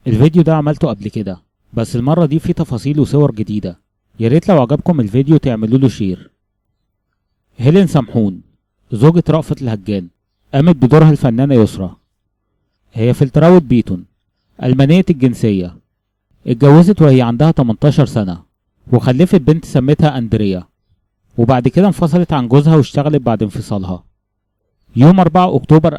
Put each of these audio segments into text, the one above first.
الفيديو ده عملته قبل كده، بس المرة دي فيه تفاصيل وصور جديدة. ياريت لو عجبكم الفيديو تعملوا له شير. هيلين سمحون زوجة رأفت الهجان قامت بدورها الفنانة يسرا. هي فلتراوة بيتون، ألمانية الجنسية، اتجوزت وهي عندها 18 سنة وخلفت بنت سمتها أندريا، وبعد كده انفصلت عن جوزها واشتغلت بعد انفصالها. يوم 4 أكتوبر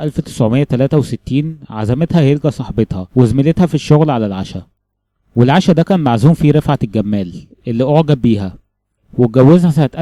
1963 عزمتها هيلجا صاحبتها وزميلتها في الشغل على العشاء، والعشاء ده كان معزوم فيه رفعت الجمال اللي أعجب بيها، واتجوزها سنة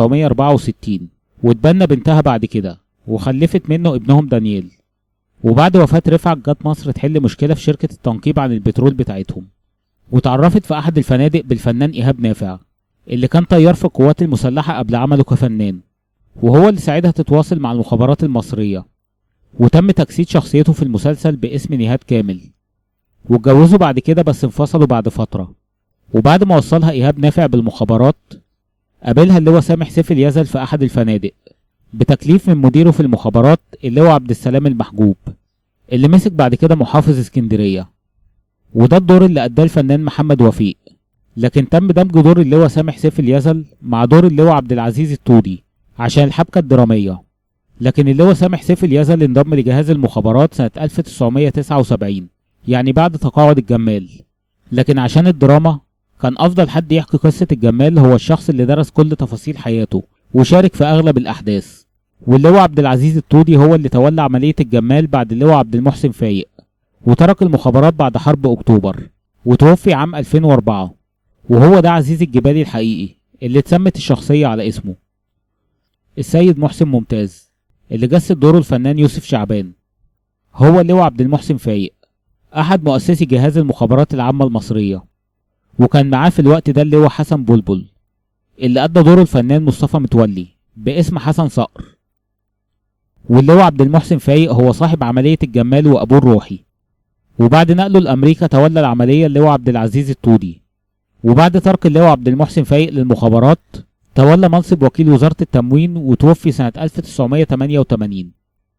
1964 واتبنى بنتها بعد كده وخلفت منه ابنهم دانييل. وبعد وفاة رفعت جت مصر تحل مشكلة في شركة التنقيب عن البترول بتاعتهم، وتعرفت في أحد الفنادق بالفنان إيهاب نافع اللي كان طيار في القوات المسلحة قبل عمله كفنان، وهو اللي ساعدها تتواصل مع المخابرات المصرية، وتم تجسيد شخصيته في المسلسل باسم نهاد كامل. واتجوزوا بعد كده بس انفصلوا بعد فترة، وبعد ما وصلها إيهاب نافع بالمخابرات قابلها اللواء سامح سيف اليزل في أحد الفنادق بتكليف من مديره في المخابرات اللواء عبد السلام المحجوب اللي مسك بعد كده محافظ اسكندرية، وده الدور اللي أداه الفنان محمد وفيق. لكن تم دمج دور اللواء سامح سيف اليزل مع دور اللواء عبد العزيز الطودي عشان الحبكة الدرامية، لكن اللواء سامح سيف اليزل انضم لجهاز المخابرات سنة 1979 يعني بعد تقاعد الجمال. لكن عشان الدراما كان أفضل حد يحكي قصة الجمال هو الشخص اللي درس كل تفاصيل حياته وشارك في أغلب الأحداث، واللواء عبد العزيز الطودي هو اللي تولى عملية الجمال بعد اللواء عبد المحسن فايق، وترك المخابرات بعد حرب أكتوبر وتوفي عام 2004. وهو ده عزيز الجبالي الحقيقي اللي اتسمت الشخصية على اسمه. السيد محسن ممتاز اللي جسد دوره الفنان يوسف شعبان هو اللواء عبد المحسن فايق أحد مؤسسي جهاز المخابرات العامة المصرية، وكان معاه في الوقت ده اللواء حسن بلبل اللي أدى دوره الفنان مصطفى متولي باسم حسن صقر. واللواء عبد المحسن فايق هو صاحب عملية الجمال وأبوه الروحي، وبعد نقله لأمريكا تولى العملية اللواء عبد العزيز الطودي، وبعد ترك اللواء عبد المحسن فايق للمخابرات تولى منصب وكيل وزارة التموين وتوفي سنة 1988.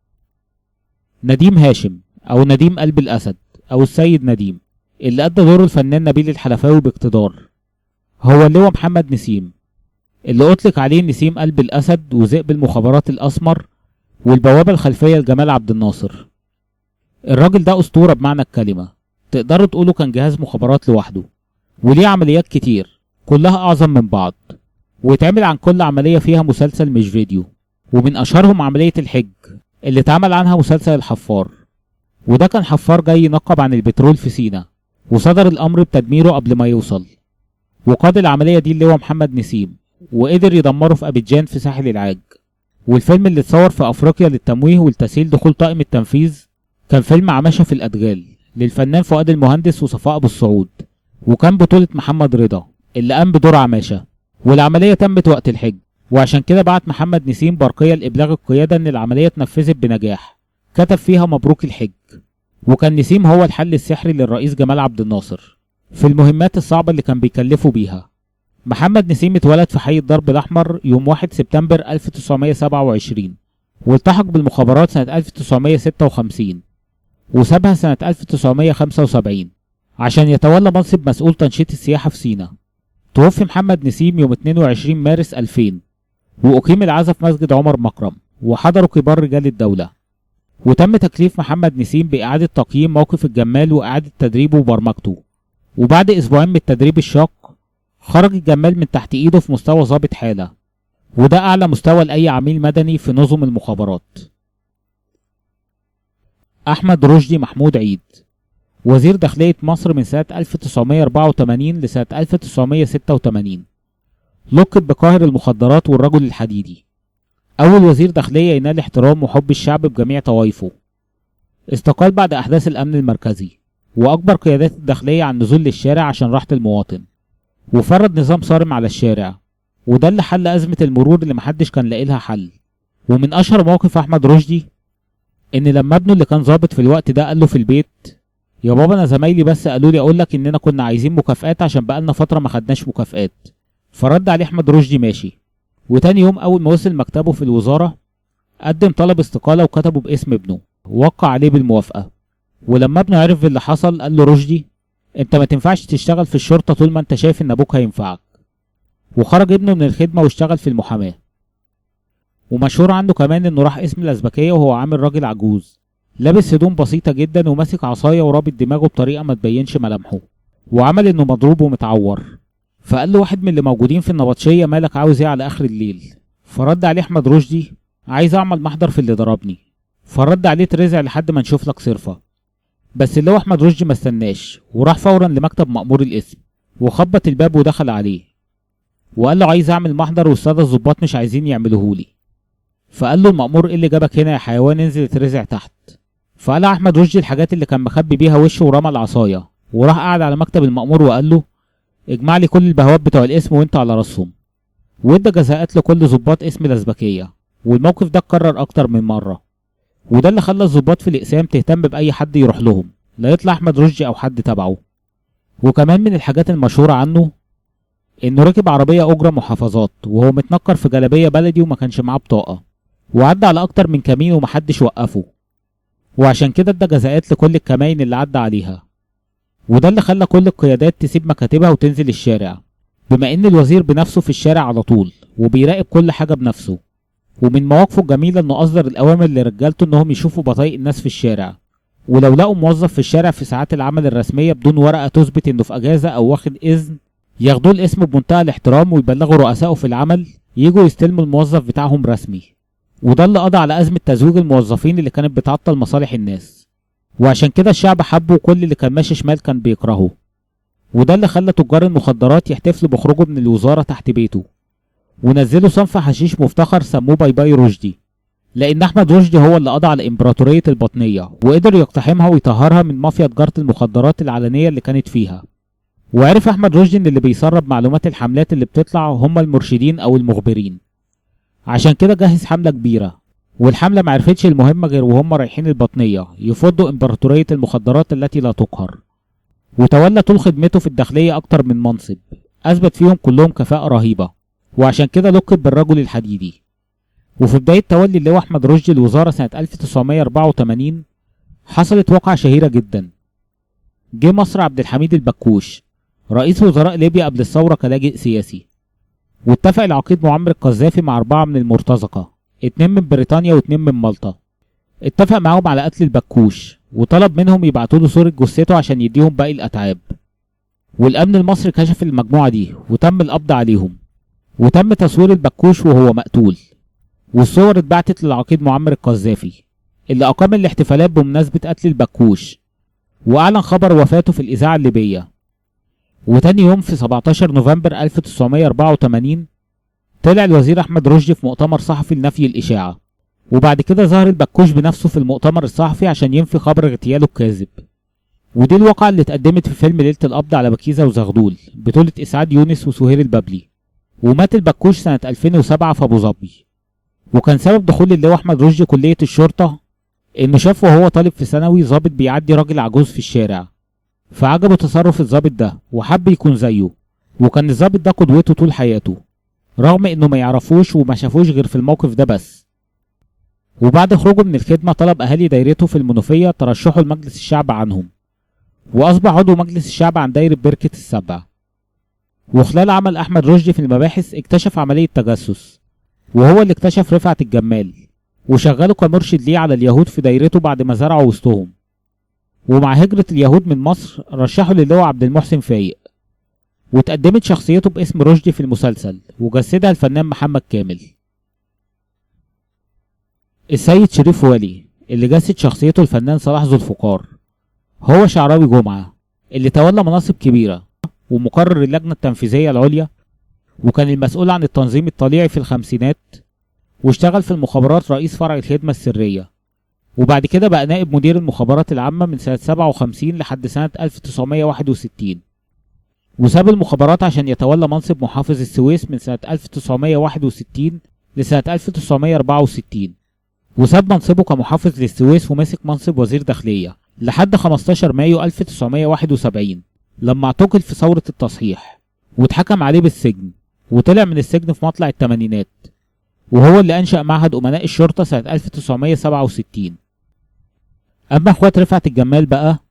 نديم هاشم أو نديم قلب الأسد أو السيد نديم اللي أدى دور الفنان نبيل الحلفاوي باقتدار هو اللواء محمد نسيم اللي أطلق عليه نسيم قلب الأسد وذئب المخابرات الأسمر والبوابة الخلفية لجمال عبد الناصر. الراجل ده أسطورة بمعنى الكلمة، تقدروا تقولوا كان جهاز مخابرات لوحده، وليه عمليات كتير كلها أعظم من بعض، ويتعمل عن كل عملية فيها مسلسل مش فيديو، ومن أشهرهم عملية الحج اللي اتعمل عنها مسلسل الحفار، وده كان حفار جاي ينقب عن البترول في سينا وصدر الأمر بتدميره قبل ما يوصل، وقاد العملية دي اللواء محمد نسيم وقدر يدمره في أبيجان في ساحل العاج. والفيلم اللي اتصور في أفريقيا للتمويه والتسهيل دخول طاقم التنفيذ كان فيلم عماشة في الأدغال للفنان فؤاد المهندس وصفاء أبو السعود، وكان بطولة محمد رضا اللي قام بدور عماشة، والعملية تمت وقت الحج، وعشان كده بعت محمد نسيم برقية لإبلاغ القيادة إن العملية اتنفذت بنجاح، كتب فيها مبروك الحج. وكان نسيم هو الحل السحري للرئيس جمال عبد الناصر في المهمات الصعبة اللي كان بيكلفوا بيها. محمد نسيم اتولد في حي الضرب الأحمر يوم 1 سبتمبر 1927 والتحق بالمخابرات سنة 1956 وسابها سنة 1975 عشان يتولى منصب مسؤول تنشيط السياحة في سينا. توفي محمد نسيم يوم 22 مارس 2000 وأقيم العزاء في مسجد عمر مكرم وحضروا كبار رجال الدولة. وتم تكليف محمد نسيم بإعادة تقييم موقف الجمال وإعادة تدريبه وبرمجته، وبعد أسبوعين من التدريب الشاق خرج الجمال من تحت إيده في مستوى ضابط حالة، وده أعلى مستوى لأي عميل مدني في نظم المخابرات. أحمد رشدي محمود عيد وزير داخلية مصر من سنة 1984 لسنة 1986، لقب بقاهر المخدرات والرجل الحديدي، أول وزير داخلية ينال احترام وحب الشعب بجميع طوائفه. استقال بعد أحداث الأمن المركزي، وأجبر قيادات الداخلية عن النزول للشارع عشان راحة المواطن، وفرض نظام صارم على الشارع، وده اللي حل أزمة المرور اللي محدش كان لاقي لها حل. ومن أشهر مواقف أحمد رشدي إن لما ابنه اللي كان ظابط في الوقت ده قال له في البيت: يا بابا أنا زمايلي بس قالوا لي أقول لك إننا كنا عايزين مكافآت عشان بقالنا فترة ما خدناش مكافآت. فرد عليه أحمد رشدي: ماشي. وتاني يوم أول ما وصل مكتبه في الوزارة قدم طلب استقالة وكتبه باسم ابنه ووقع عليه بالموافقة. ولما ابنه عرف اللي حصل قال له: رشدي انت ما تنفعش تشتغل في الشرطة طول ما انت شايف ان ابوك هينفعك. وخرج ابنه من الخدمة واشتغل في المحاماة. ومشهور عنه كمان انه راح قسم الأزبكية وهو عامل راجل عجوز، لابس هدوم بسيطة جدا وماسك عصاية ورابط دماغه بطريقة ما تبينش ملامحه، وعمل انه مضروب ومتعور. فقال له واحد من اللي موجودين في النبطشية: مالك عاوز ايه على اخر الليل؟ فرد عليه احمد رشدي: عايز اعمل محضر في اللي ضربني. فرد عليه: ترزع لحد ما نشوف لك صرفة. بس اللي هو احمد رشدي ما استناش، وراح فورا لمكتب مأمور القسم وخبط الباب ودخل عليه وقال له: عايز اعمل محضر والسادة الظباط مش عايزين يعملوهولي. فقال له المأمور: ايه اللي جابك هنا يا حيوان؟ انزل اترزع تحت. فقلع احمد رشدي الحاجات اللي كان مخبي بيها وشه ورمى العصايه، وراح قعد على مكتب المأمور وقال له: اجمع لي كل البهوات بتوع القسم وانت على راسهم. وادى جزاءات لكل ظباط قسم الأزبكية. والموقف ده اتكرر اكتر من مره، وده اللي خلى الظباط في الاقسام تهتم باي حد يروح لهم، لا يطلع احمد رشدي او حد تبعه. وكمان من الحاجات المشهوره عنه انه ركب عربيه اجره محافظات وهو متنكر في جلابيه بلدي وما كانش معاه بطاقه، وعدى على اكتر من كمين ومحدش وقفه، وعشان كده ادى جزاءات لكل الكماين اللي عدى عليها. وده اللي خلى كل القيادات تسيب مكاتبها وتنزل الشارع، بما ان الوزير بنفسه في الشارع على طول وبيراقب كل حاجه بنفسه. ومن مواقفه الجميله انه اصدر الاوامر لرجالته انهم يشوفوا بطايق الناس في الشارع، ولو لقوا موظف في الشارع في ساعات العمل الرسميه بدون ورقه تثبت انه في اجازه او واخد اذن، ياخدوه الاسم بمنتهى الاحترام ويبلغوا رؤسائه في العمل يجوا يستلموا الموظف بتاعهم رسمي. وده اللي قضى على ازمه تزويج الموظفين اللي كانت بتعطل مصالح الناس، وعشان كده الشعب حبه وكل اللي كان ماشي شمال كان بيكرهه. وده اللي خلى تجار المخدرات يحتفلوا بخروجه من الوزاره تحت بيته، ونزلوا صنف حشيش مفتخر سموه باي باي رشدي، لان احمد رشدي هو اللي قضى على امبراطوريه البطنيه وقدر يقتحمها ويطهرها من مافيا تجاره المخدرات العلنيه اللي كانت فيها. وعرف احمد رشدي ان اللي بيسرب معلومات الحملات اللي بتطلع هم المرشدين او المخبرين، عشان كده جهز حمله كبيره، والحمله معرفتش المهمه غير وهم رايحين البطنيه يفضوا امبراطوريه المخدرات التي لا تقهر. وتولى طول خدمته في الداخليه اكتر من منصب اثبت فيهم كلهم كفاءه رهيبه، وعشان كده لقب بالرجل الحديدي. وفي بدايه تولي اللواء احمد رشدي الوزاره سنه 1984 حصلت واقعه شهيره جدا. جه مصر عبد الحميد البكوش رئيس وزراء ليبيا قبل الثوره كلاجئ سياسي، واتفق العقيد معمر القذافي مع 4 من المرتزقه، 2 من بريطانيا و2 من مالطا. اتفق معاهم على قتل البكوش وطلب منهم يبعتوا له صورة جثته عشان يديهم باقي الأتعاب. والأمن المصري كشف المجموعة دي وتم القبض عليهم، وتم تصوير البكوش وهو مقتول، والصور اتبعتت للعقيد معمر القذافي اللي أقام الاحتفالات بمناسبة قتل البكوش، وأعلن خبر وفاته في الإذاعة الليبية. وتاني يوم في 17 نوفمبر 1984 طلع الوزير أحمد رشدي في مؤتمر صحفي لنفي الإشاعة، وبعد كده ظهر البكوش بنفسه في المؤتمر الصحفي عشان ينفي خبر اغتياله الكاذب. ودي الواقعة اللي اتقدمت في فيلم ليلة القبض على بكيزة وزغلول بطولة إسعاد يونس وسهير البابلي. ومات البكوش سنة 2007 في أبو ظبي. وكان سبب دخول اللواء أحمد رشدي كلية الشرطة إنه شاف وهو طالب في ثانوي ظابط بيعدي راجل عجوز في الشارع، فعجبه تصرف الظابط ده وحب يكون زيه، وكان الظابط ده قدوته طول حياته رغم إنه ما يعرفوش وما شافوش غير في الموقف ده بس. وبعد خروجه من الخدمة طلب أهالي دايرته في المنوفية ترشحه لمجلس الشعب عنهم، وأصبح عضو مجلس الشعب عن دايرة بركة السبع. وخلال عمل أحمد رشدي في المباحث اكتشف عملية تجسس، وهو اللي اكتشف رفعت الجمال وشغله كمرشد ليه على اليهود في دايرته بعد ما زرعوا وسطهم. ومع هجرة اليهود من مصر رشحه للواء عبد المحسن فايق، وتقدمت شخصيته باسم رشدي في المسلسل وجسدها الفنان محمد كامل. السيد شريف والي اللي جسد شخصيته الفنان صلاح ذو الفقار هو شعراوي جمعة اللي تولى مناصب كبيرة ومقرر اللجنة التنفيذية العليا، وكان المسؤول عن التنظيم الطليعي في الخمسينات، واشتغل في المخابرات رئيس فرع الخدمة السرية، وبعد كده بقى نائب مدير المخابرات العامة من سنة 57 لحد سنة 1961، وساب المخابرات عشان يتولى منصب محافظ السويس من سنة 1961 لسنة 1964، وساب منصبه كمحافظ للسويس ومسك منصب وزير داخلية لحد 15 مايو 1971 لما اعتقل في ثورة التصحيح واتحكم عليه بالسجن، وطلع من السجن في مطلع الثمانينات، وهو اللي أنشأ معهد أمناء الشرطة سنة 1967. أما اخوات رفعت الجمال بقى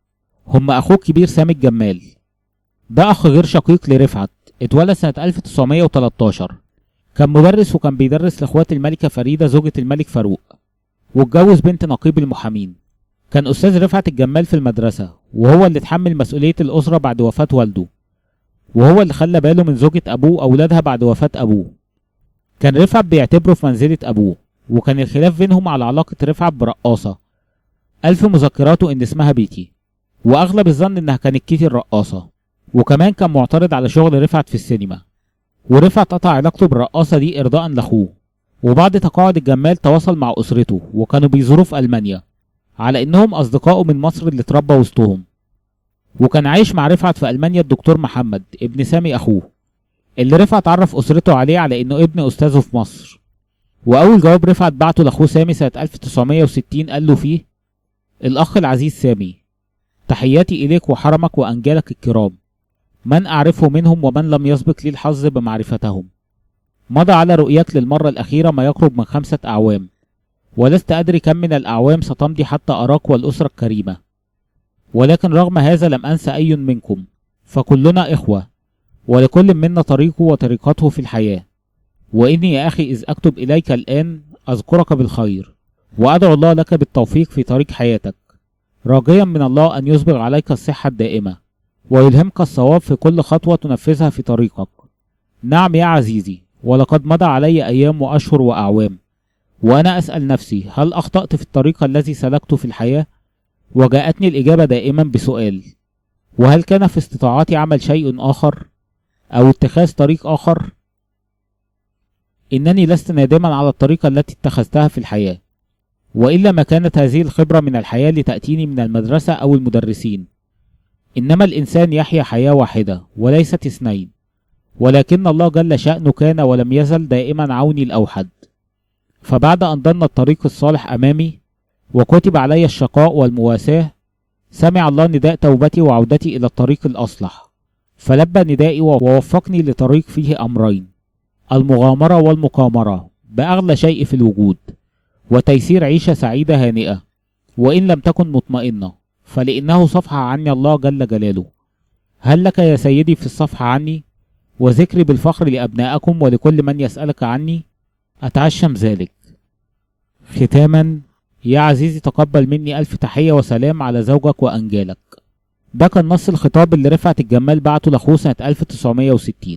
هم أخوه الكبير سامي الجمال، ده أخ غير شقيق لرفعت، اتولد سنة 1913. كان مدرس وكان بيدرس لإخوات الملكة فريدة زوجة الملك فاروق، واتجوز بنت نقيب المحامين. كان أستاذ رفعت الجمال في المدرسة، وهو اللي اتحمل مسؤولية الأسرة بعد وفاة والده، وهو اللي خلى باله من زوجة أبوه وأولادها بعد وفاة أبوه. كان رفعت بيعتبره في منزلة أبوه، وكان الخلاف بينهم على علاقة رفعت برقاصة ألف مذكراته إن اسمها بيتي، وأغلب الظن إنها كانت كيتي الرقاصة. وكمان كان معترض على شغل رفعت في السينما، ورفعت قطع علاقته بالرقاصة دي إرضاء لأخوه. وبعد تقاعد الجمال تواصل مع أسرته وكانوا بيزوروا في ألمانيا على إنهم أصدقائه من مصر اللي اتربى وسطهم. وكان عايش مع رفعت في ألمانيا الدكتور محمد ابن سامي أخوه، اللي رفعت عرف أسرته عليه على إنه ابن أستاذه في مصر. وأول جواب رفعت بعته لأخوه سامي سنة 1960 قال له فيه: الأخ العزيز سامي، تحياتي إليك وحرمك وأنجالك الكرام، من أعرفه منهم ومن لم يسبق لي الحظ بمعرفتهم. مضى على رؤياك للمرة الأخيرة ما يقرب من 5 أعوام، ولست أدري كم من الأعوام ستمضي حتى أراك والأسرة الكريمة، ولكن رغم هذا لم أنسى أي منكم، فكلنا إخوة، ولكل منا طريقه وطريقته في الحياة. وإني يا أخي إذ أكتب إليك الآن أذكرك بالخير، وأدعو الله لك بالتوفيق في طريق حياتك، راجيا من الله أن يسبغ عليك الصحة الدائمة، ويلهمك الصواب في كل خطوة تنفذها في طريقك. نعم يا عزيزي، ولقد مضى علي أيام وأشهر وأعوام، وأنا أسأل نفسي هل أخطأت في الطريق الذي سلكته في الحياة؟ وجاءتني الإجابة دائما بسؤال: وهل كان في استطاعتي عمل شيء آخر أو اتخاذ طريق آخر؟ إنني لست نادما على الطريقة التي اتخذتها في الحياة، وإلا ما كانت هذه الخبرة من الحياة لتأتيني من المدرسة أو المدرسين. إنما الإنسان يحيا حياة واحدة وليست 2، ولكن الله جل شأنه كان ولم يزل دائما عوني الأوحد. فبعد أن ضن الطريق الصالح أمامي وكتب علي الشقاء والمواساة، سمع الله نداء توبتي وعودتي إلى الطريق الأصلح، فلبى ندائي ووفقني لطريق فيه أمرين: المغامرة والمقامرة بأغلى شيء في الوجود، وتيسير عيشة سعيدة هانئة وإن لم تكن مطمئنة، فلإنه صفح عني الله جل جلاله. هل لك يا سيدي في الصفح عني وذكري بالفخر لأبنائكم ولكل من يسألك عني؟ أتعشم ذلك. ختاما، يا عزيزي تقبل مني ألف تحية وسلام على زوجك وأنجالك. ده كان نص الخطاب اللي رفعت الجمال بعته لأخوه سنة 1960.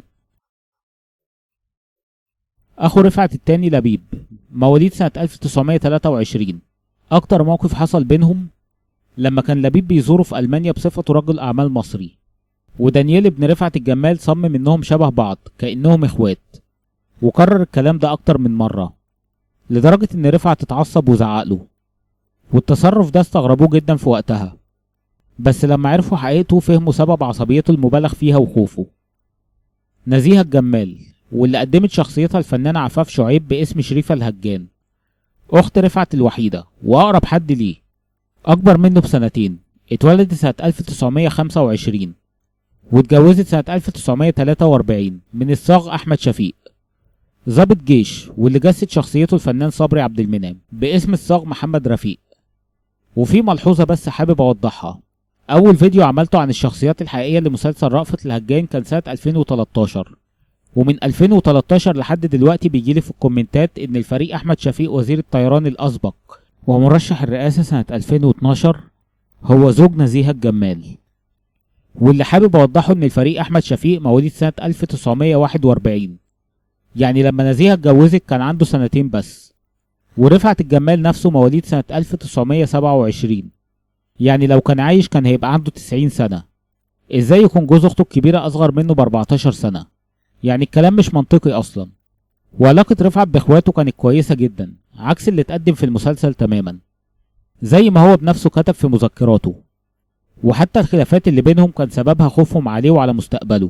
أخو رفعت التاني لبيب، مواليد سنة 1923. أكتر موقف حصل بينهم لما كان لبيب بيزوره في ألمانيا بصفته رجل أعمال مصري، ودانيال ابن رفعت الجمال صمم إنهم شبه بعض كأنهم إخوات، وكرر الكلام ده أكتر من مرة لدرجة إن رفعت اتعصب وزعقله، والتصرف ده استغربوه جدا في وقتها، بس لما عرفوا حقيقته فهموا سبب عصبيته المبالغ فيها وخوفه. نزيهة الجمال، واللي قدمت شخصيتها الفنانة عفاف شعيب باسم شريفة الهجان، أخت رفعت الوحيدة وأقرب حد ليه، أكبر منه ب2 سنين، اتولدت سنة 1925 واتجوزت سنة 1943 من الصاغ أحمد شفيق، ضابط جيش، واللي جسد شخصيته الفنان صبري عبد المنعم باسم الصاغ محمد رفيق. وفي ملحوظة بس حابب أوضحها: أول فيديو عملته عن الشخصيات الحقيقية لمسلسل رأفت الهجان كان سنة 2013، ومن 2013 لحد دلوقتي بيجيلي في الكومنتات إن الفريق أحمد شفيق وزير الطيران الأسبق ومرشح الرئاسة سنة 2012 هو زوج نزيهة الجمال. واللي حابب أوضحه إن الفريق أحمد شفيق مواليد سنة 1941، يعني لما نزيهة اتجوزت كان عنده 2 بس، ورفعت الجمال نفسه مواليد سنة 1927، يعني لو كان عايش كان هيبقى عنده 90 سنة. ازاي يكون جوز اخته الكبيرة اصغر منه ب14 سنة؟ يعني الكلام مش منطقي اصلا. وعلاقة رفعت باخواته كانت كويسة جدا عكس اللي اتقدم في المسلسل تماما، زي ما هو بنفسه كتب في مذكراته، وحتى الخلافات اللي بينهم كان سببها خوفهم عليه وعلى مستقبله.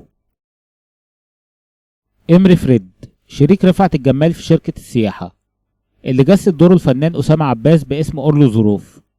إمري فريد، شريك رفعت الجمال في شركة السياحة، اللي جسد دوره الفنان أسامة عباس باسم أورلو ظروف.